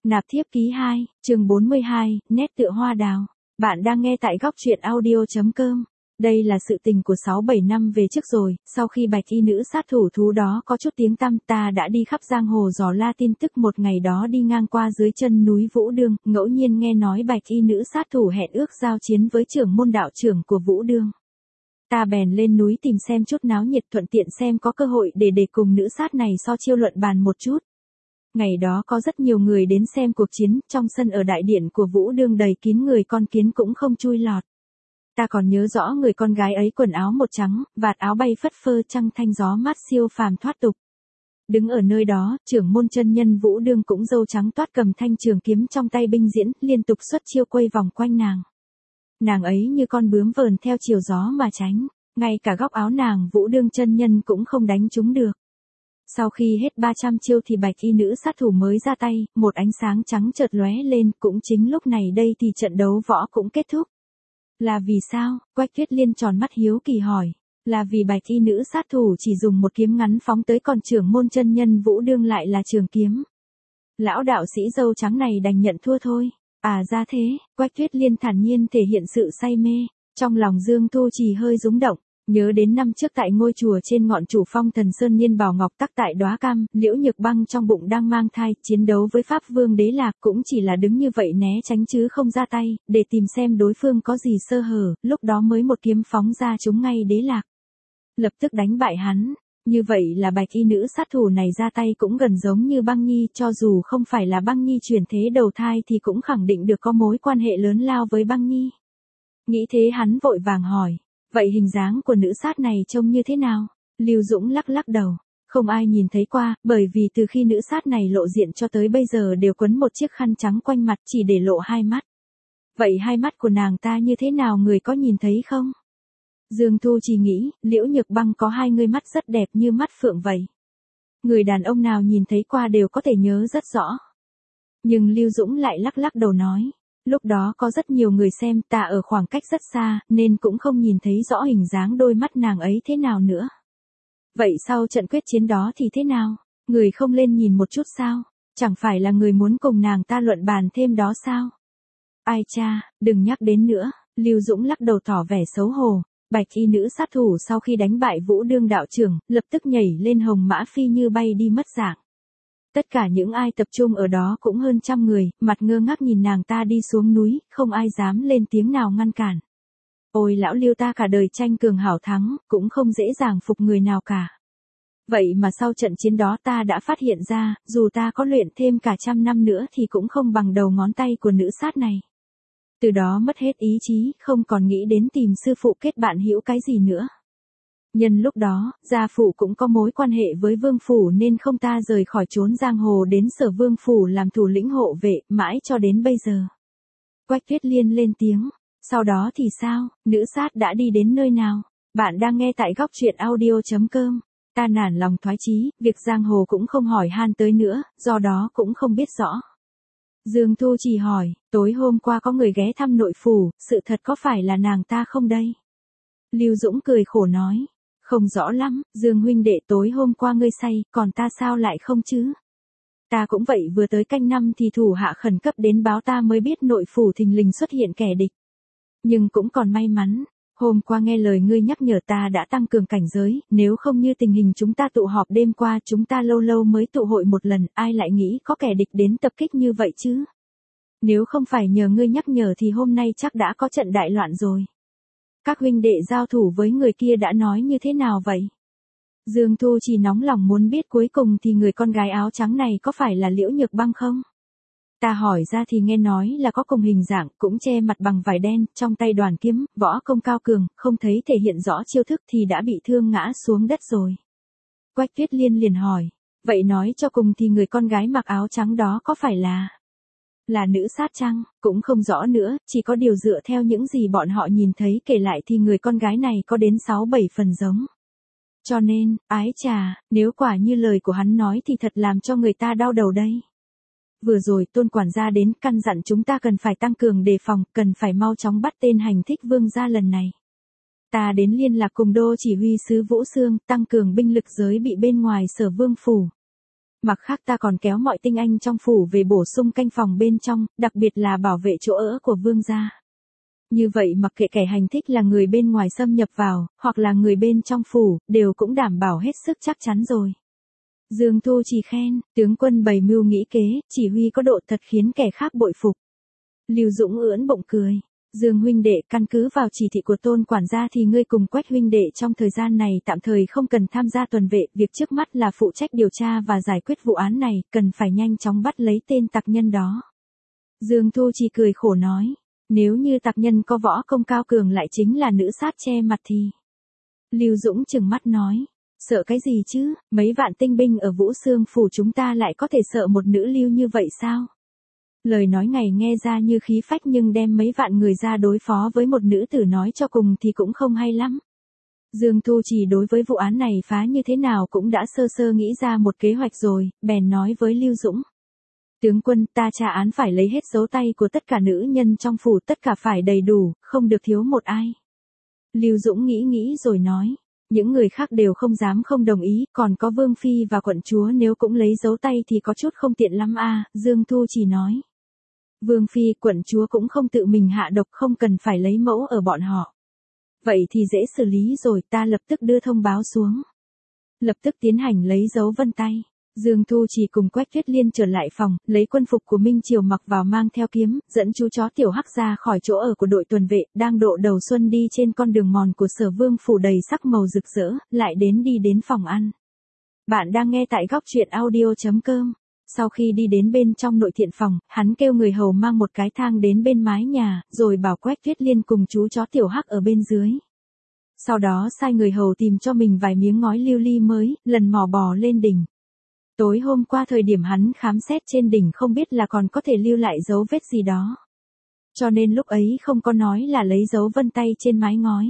Nạp thiếp ký 2, chương 42, nét tựa hoa đào. Bạn đang nghe tại góc truyện audio.com. Đây là sự tình của 6-7 năm về trước rồi, sau khi bạch y nữ sát thủ thú đó có chút tiếng tăm, ta đã đi khắp giang hồ dò la tin tức. Một ngày đó đi ngang qua dưới chân núi Vũ Đương, ngẫu nhiên nghe nói bạch y nữ sát thủ hẹn ước giao chiến với trưởng môn đạo trưởng của Vũ Đương. Ta bèn lên núi tìm xem chút náo nhiệt, thuận tiện xem có cơ hội để cùng nữ sát này so chiêu luận bàn một chút. Ngày đó có rất nhiều người đến xem cuộc chiến, trong sân ở đại điện của Vũ Đương đầy kín người, con kiến cũng không chui lọt. Ta còn nhớ rõ người con gái ấy quần áo một trắng, vạt áo bay phất phơ, trăng thanh gió mát siêu phàm thoát tục. Đứng ở nơi đó, trưởng môn chân nhân Vũ Đương cũng râu trắng toát, cầm thanh trường kiếm trong tay binh diễn, liên tục xuất chiêu quay vòng quanh nàng. Nàng ấy như con bướm vờn theo chiều gió mà tránh, ngay cả góc áo nàng Vũ Đương chân nhân cũng không đánh trúng được. Sau khi hết 300 chiêu thì bạch y nữ sát thủ mới ra tay, một ánh sáng trắng chợt lóe lên, cũng chính lúc này đây thì trận đấu võ cũng kết thúc. Là vì sao? Quách Tuyết Liên tròn mắt hiếu kỳ hỏi. Là vì bạch y nữ sát thủ chỉ dùng một kiếm ngắn phóng tới, còn trưởng môn chân nhân Vũ Đương lại là trường kiếm. Lão đạo sĩ râu trắng này đành nhận thua thôi. À ra thế, Quách Tuyết Liên thản nhiên thể hiện sự say mê. Trong lòng Dương Thu Trì hơi rúng động. Nhớ đến năm trước tại ngôi chùa trên ngọn Chủ Phong Thần Sơn, Niên Bảo Ngọc tắc tại Đóa Cam, Liễu Nhược Băng trong bụng đang mang thai, chiến đấu với Pháp Vương Đế Lạc, cũng chỉ là đứng như vậy né tránh chứ không ra tay, để tìm xem đối phương có gì sơ hở, lúc đó mới một kiếm phóng ra trúng ngay Đế Lạc. Lập tức đánh bại hắn. Như vậy là bạch y nữ sát thủ này ra tay cũng gần giống như Băng Nhi, cho dù không phải là Băng Nhi chuyển thế đầu thai thì cũng khẳng định được có mối quan hệ lớn lao với Băng Nhi. Nghĩ thế hắn vội vàng hỏi. Vậy hình dáng của nữ sát này trông như thế nào? Lưu Dũng lắc lắc đầu. Không ai nhìn thấy qua, bởi vì từ khi nữ sát này lộ diện cho tới bây giờ đều quấn một chiếc khăn trắng quanh mặt, chỉ để lộ hai mắt. Vậy hai mắt của nàng ta như thế nào, người có nhìn thấy không? Dương Thu chỉ nghĩ, Liễu Nhược Băng có hai người mắt rất đẹp như mắt phượng vậy. Người đàn ông nào nhìn thấy qua đều có thể nhớ rất rõ. Nhưng Lưu Dũng lại lắc lắc đầu nói. Lúc đó có rất nhiều người xem, ta ở khoảng cách rất xa, nên cũng không nhìn thấy rõ hình dáng đôi mắt nàng ấy thế nào nữa. Vậy sau trận quyết chiến đó thì thế nào? Người không lên nhìn một chút sao? Chẳng phải là người muốn cùng nàng ta luận bàn thêm đó sao? Ai cha, đừng nhắc đến nữa. Lưu Dũng lắc đầu tỏ vẻ xấu hổ. Bạch y nữ sát thủ sau khi đánh bại Vũ Đương đạo trưởng, lập tức nhảy lên hồng mã phi như bay đi mất dạng. Tất cả những ai tập trung ở đó cũng hơn 100 người, mặt ngơ ngác nhìn nàng ta đi xuống núi, không ai dám lên tiếng nào ngăn cản. Ôi lão Lưu, ta cả đời tranh cường hảo thắng, cũng không dễ dàng phục người nào cả. Vậy mà sau trận chiến đó ta đã phát hiện ra, dù ta có luyện thêm cả 100 năm nữa thì cũng không bằng đầu ngón tay của nữ sát này. Từ đó mất hết ý chí, không còn nghĩ đến tìm sư phụ kết bạn hữu cái gì nữa. Nhân lúc đó, gia phụ cũng có mối quan hệ với vương phủ nên không ta rời khỏi chốn giang hồ đến Sở Vương phủ làm thủ lĩnh hộ vệ, mãi cho đến bây giờ. Quách Tuyết Liên lên tiếng. Sau đó thì sao, nữ sát đã đi đến nơi nào? Bạn đang nghe tại góc truyện audio.com. Ta nản lòng thoái chí, việc giang hồ cũng không hỏi han tới nữa, do đó cũng không biết rõ. Dương Thu chỉ hỏi, tối hôm qua có người ghé thăm nội phủ, sự thật có phải là nàng ta không đây? Lưu Dũng cười khổ nói. Không rõ lắm, Dương huynh đệ, tối hôm qua ngươi say, còn ta sao lại không chứ? Ta cũng vậy, vừa tới canh năm thì thủ hạ khẩn cấp đến báo ta mới biết nội phủ thình lình xuất hiện kẻ địch. Nhưng cũng còn may mắn, hôm qua nghe lời ngươi nhắc nhở ta đã tăng cường cảnh giới, nếu không như tình hình chúng ta tụ họp đêm qua, chúng ta lâu lâu mới tụ hội một lần, ai lại nghĩ có kẻ địch đến tập kích như vậy chứ? Nếu không phải nhờ ngươi nhắc nhở thì hôm nay chắc đã có trận đại loạn rồi. Các huynh đệ giao thủ với người kia đã nói như thế nào vậy? Dương Thu chỉ nóng lòng muốn biết cuối cùng thì người con gái áo trắng này có phải là Liễu Nhược Băng không? Ta hỏi ra thì nghe nói là có cùng hình dạng, cũng che mặt bằng vải đen, trong tay đoàn kiếm, võ công cao cường, không thấy thể hiện rõ chiêu thức thì đã bị thương ngã xuống đất rồi. Quách Tuyết Liên liền hỏi, vậy nói cho cùng thì người con gái mặc áo trắng đó có phải là nữ sát chăng? Cũng không rõ nữa, chỉ có điều dựa theo những gì bọn họ nhìn thấy kể lại thì người con gái này có đến 6-7 phần giống. Cho nên, ái chà, nếu quả như lời của hắn nói thì thật làm cho người ta đau đầu đây. Vừa rồi Tôn quản gia đến căn dặn chúng ta cần phải tăng cường đề phòng, cần phải mau chóng bắt tên hành thích vương gia lần này. Ta đến liên lạc cùng đô chỉ huy sứ Vũ Xương, tăng cường binh lực giới bị bên ngoài Sở Vương phủ. Mặt khác ta còn kéo mọi tinh anh trong phủ về bổ sung canh phòng bên trong, đặc biệt là bảo vệ chỗ ở của vương gia. Như vậy mặc kệ kẻ hành thích là người bên ngoài xâm nhập vào, hoặc là người bên trong phủ, đều cũng đảm bảo hết sức chắc chắn rồi. Dương Thu Trì khen, tướng quân bày mưu nghĩ kế, chỉ huy có độ thật khiến kẻ khác bội phục. Lưu Dũng ưỡn bụng cười. Dương huynh đệ, căn cứ vào chỉ thị của Tôn quản gia thì ngươi cùng Quách huynh đệ trong thời gian này tạm thời không cần tham gia tuần vệ, việc trước mắt là phụ trách điều tra và giải quyết vụ án này, cần phải nhanh chóng bắt lấy tên tặc nhân đó. Dương Thu Trì cười khổ nói, nếu như tặc nhân có võ công cao cường lại chính là nữ sát che mặt thì. Lưu Dũng trừng mắt nói, sợ cái gì chứ, mấy vạn tinh binh ở Vũ Xương phủ chúng ta lại có thể sợ một nữ lưu như vậy sao? Lời nói ngày nghe ra như khí phách nhưng đem mấy vạn người ra đối phó với một nữ tử nói cho cùng thì cũng không hay lắm. Dương Thu Trì đối với vụ án này phá như thế nào cũng đã sơ sơ nghĩ ra một kế hoạch rồi, bèn nói với Lưu Dũng. Tướng quân, ta tra án phải lấy hết dấu tay của tất cả nữ nhân trong phủ, tất cả phải đầy đủ, không được thiếu một ai. Lưu Dũng nghĩ rồi nói, những người khác đều không dám không đồng ý, còn có Vương Phi và quận chúa nếu cũng lấy dấu tay thì có chút không tiện lắm à, Dương Thu Trì nói. Vương Phi, quận chúa cũng không tự mình hạ độc, không cần phải lấy mẫu ở bọn họ. Vậy thì dễ xử lý rồi, ta lập tức đưa thông báo xuống. Lập tức tiến hành lấy dấu vân tay. Dương Thu Trì cùng Quách Tuyết Liên trở lại phòng, lấy quân phục của Minh Triều mặc vào mang theo kiếm, dẫn chú chó Tiểu Hắc ra khỏi chỗ ở của đội tuần vệ, đang độ đầu xuân đi trên con đường mòn của Sở Vương phủ đầy sắc màu rực rỡ, lại đi đến phòng ăn. Bạn đang nghe tại góc truyện audio.com. Sau khi đi đến bên trong nội thiện phòng, hắn kêu người hầu mang một cái thang đến bên mái nhà, rồi bảo Quách Tuyết Liên cùng chú chó Tiểu Hắc ở bên dưới. Sau đó sai người hầu tìm cho mình vài miếng ngói lưu ly mới, lần mò bò lên đỉnh. Tối hôm qua thời điểm hắn khám xét trên đỉnh không biết là còn có thể lưu lại dấu vết gì đó. Cho nên lúc ấy không có nói là lấy dấu vân tay trên mái ngói.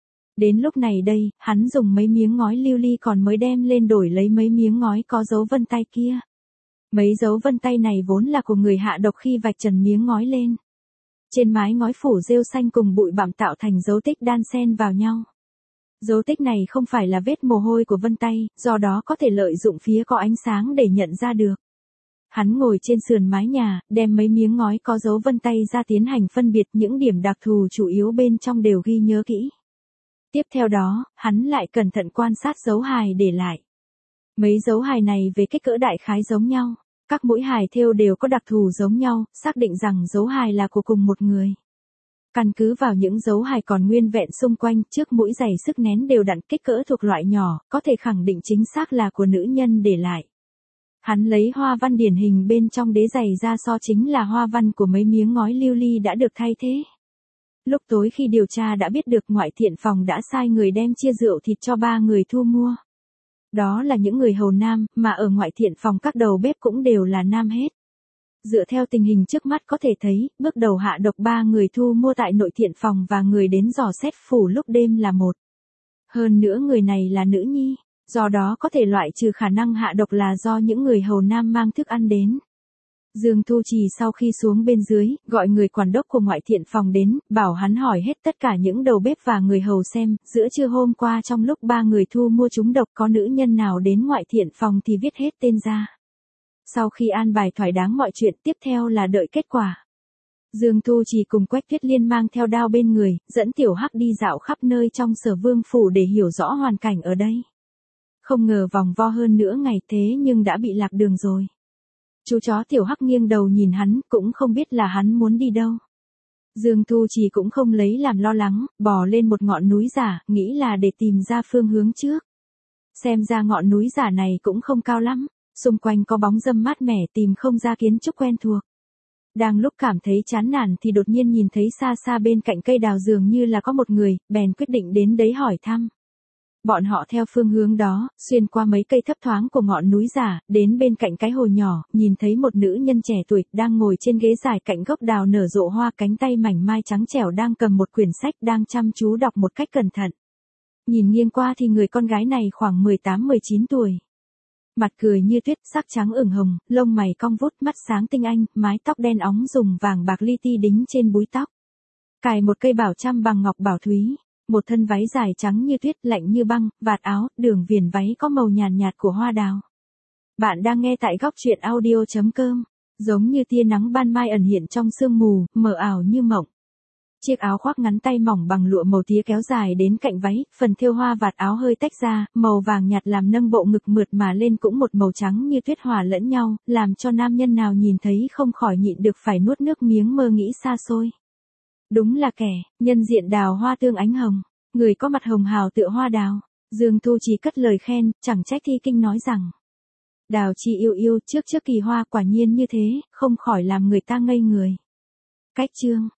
Đến lúc này đây, hắn dùng mấy miếng ngói lưu ly còn mới đem lên đổi lấy mấy miếng ngói có dấu vân tay kia. Mấy dấu vân tay này vốn là của người hạ độc khi vạch trần miếng ngói lên. Trên mái ngói phủ rêu xanh cùng bụi bặm tạo thành dấu tích đan xen vào nhau. Dấu tích này không phải là vết mồ hôi của vân tay, do đó có thể lợi dụng phía có ánh sáng để nhận ra được. Hắn ngồi trên sườn mái nhà, đem mấy miếng ngói có dấu vân tay ra tiến hành phân biệt, những điểm đặc thù chủ yếu bên trong đều ghi nhớ kỹ. Tiếp theo đó, hắn lại cẩn thận quan sát dấu hài để lại. Mấy dấu hài này về kích cỡ đại khái giống nhau, các mũi hài thêu đều có đặc thù giống nhau, xác định rằng dấu hài là của cùng một người. Căn cứ vào những dấu hài còn nguyên vẹn xung quanh, trước mũi giày sức nén đều đặn, kích cỡ thuộc loại nhỏ, có thể khẳng định chính xác là của nữ nhân để lại. Hắn lấy hoa văn điển hình bên trong đế giày ra so chính là hoa văn của mấy miếng ngói lưu ly đã được thay thế. Lúc tối khi điều tra đã biết được ngoại thiện phòng đã sai người đem chia rượu thịt cho 3 người thu mua. Đó là những người hầu nam, mà ở ngoại thiện phòng các đầu bếp cũng đều là nam hết. Dựa theo tình hình trước mắt có thể thấy, bước đầu hạ độc 3 người thu mua tại nội thiện phòng và người đến dò xét phủ lúc đêm là một. Hơn nữa người này là nữ nhi, do đó có thể loại trừ khả năng hạ độc là do những người hầu nam mang thức ăn đến. Dương Thu Trì sau khi xuống bên dưới, gọi người quản đốc của ngoại thiện phòng đến, bảo hắn hỏi hết tất cả những đầu bếp và người hầu xem, giữa trưa hôm qua trong lúc 3 người thu mua trúng độc có nữ nhân nào đến ngoại thiện phòng thì viết hết tên ra. Sau khi an bài thỏa đáng mọi chuyện, tiếp theo là đợi kết quả. Dương Thu Trì cùng Quách Tuyết Liên mang theo đao bên người, dẫn Tiểu Hắc đi dạo khắp nơi trong Sở Vương phủ để hiểu rõ hoàn cảnh ở đây. Không ngờ vòng vo hơn nữa ngày thế nhưng đã bị lạc đường rồi. Chú chó Tiểu Hắc nghiêng đầu nhìn hắn, cũng không biết là hắn muốn đi đâu. Dương Thu Trì cũng không lấy làm lo lắng, bò lên một ngọn núi giả, nghĩ là để tìm ra phương hướng trước. Xem ra ngọn núi giả này cũng không cao lắm, xung quanh có bóng râm mát mẻ, tìm không ra kiến trúc quen thuộc. Đang lúc cảm thấy chán nản thì đột nhiên nhìn thấy xa xa bên cạnh cây đào dường như là có một người, bèn quyết định đến đấy hỏi thăm. Bọn họ theo phương hướng đó, xuyên qua mấy cây thấp thoáng của ngọn núi giả, đến bên cạnh cái hồ nhỏ, nhìn thấy một nữ nhân trẻ tuổi, đang ngồi trên ghế dài cạnh gốc đào nở rộ hoa, cánh tay mảnh mai trắng trẻo đang cầm một quyển sách đang chăm chú đọc một cách cẩn thận. Nhìn nghiêng qua thì người con gái này khoảng 18-19 tuổi. Mặt cười như tuyết, sắc trắng ửng hồng, lông mày cong vút, mắt sáng tinh anh, mái tóc đen óng dùng vàng bạc li ti đính trên búi tóc. Cài một cây bảo trăm bằng ngọc bảo thúy. Một thân váy dài trắng như tuyết, lạnh như băng, vạt áo, đường viền váy có màu nhàn nhạt của hoa đào. Bạn đang nghe tại góc truyện audio.com. Giống như tia nắng ban mai ẩn hiện trong sương mù, mờ ảo như mộng. Chiếc áo khoác ngắn tay mỏng bằng lụa màu tía kéo dài đến cạnh váy, phần thêu hoa vạt áo hơi tách ra, màu vàng nhạt làm nâng bộ ngực mượt mà lên cũng một màu trắng như tuyết hòa lẫn nhau, làm cho nam nhân nào nhìn thấy không khỏi nhịn được phải nuốt nước miếng mơ nghĩ xa xôi. Đúng là kẻ, nhân diện đào hoa tương ánh hồng, người có mặt hồng hào tựa hoa đào. Dương Thu Trì cất lời khen, chẳng trách Thi Kinh nói rằng Đào Chi yêu yêu trước kỳ hoa quả nhiên như thế, không khỏi làm người ta ngây người. Cách chương